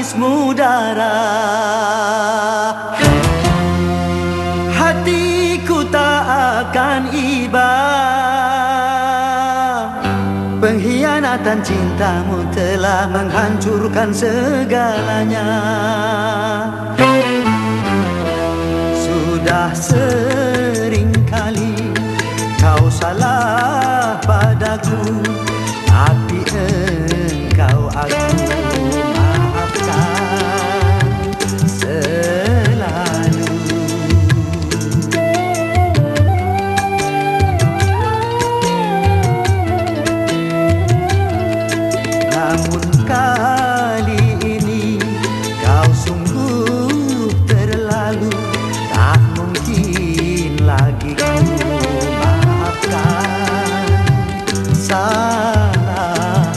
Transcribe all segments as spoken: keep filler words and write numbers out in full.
tangismu darah. Hatiku tak akan iba. Pengkhianatan cintamu telah menghancurkan segalanya. Sudah sering kali kau salah padaku, tapi engkau aku maafkan selalu. Namun kali ini kau sungguh terlalu, tak mungkin lagi ku maafkan salahmu.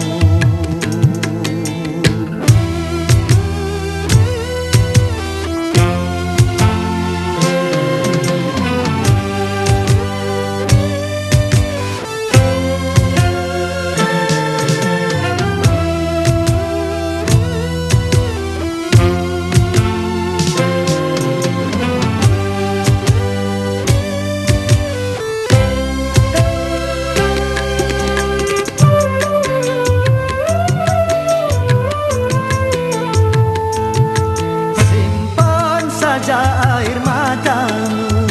Air matamu,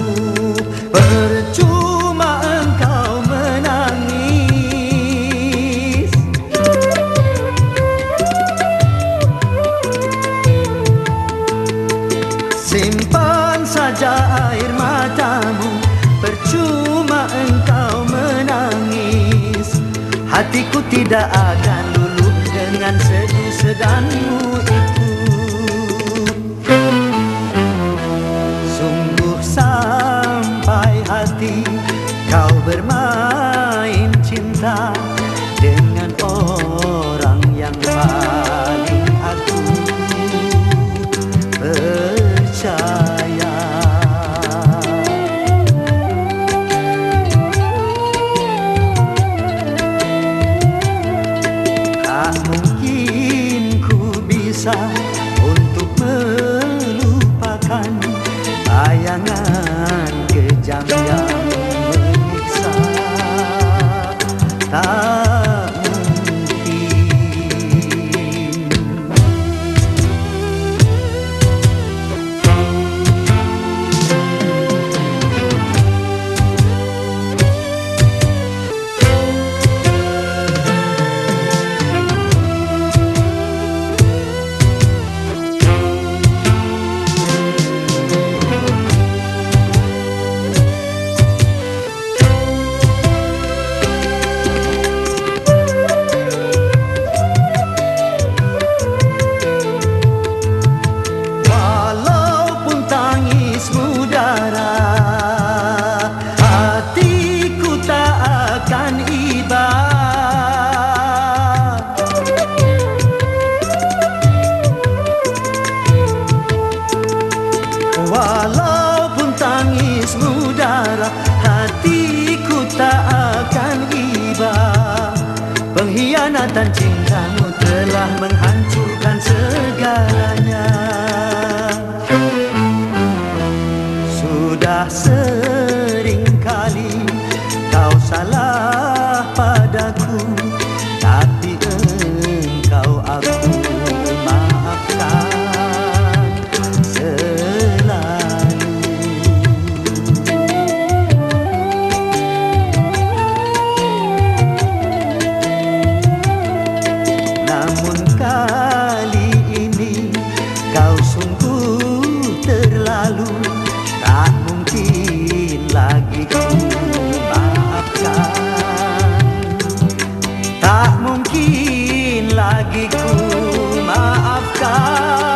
percuma engkau menangis. Simpan saja air matamu, percuma engkau menangis. Hatiku tidak akan luluh dengan sedih sedanmu itu. Sampai hati kau bermain cinta dengan orang yang paling aku percaya. Tak mungkin ku bisa untuk melupakan bayangan kejam yang menyiksa. Tak mungkin. Walaupun tangismu darah, hatiku tak akan iba. Pengkhianatan cintamu telah menghancurkan segalanya. Sudah sering kali kau salah padaku, tapi engkau aku maafkan selalu. Namun kali ini kau sungguh terlalu, tak mungkin lagi ku maafkan. Tak mungkin lagi ku maafkan.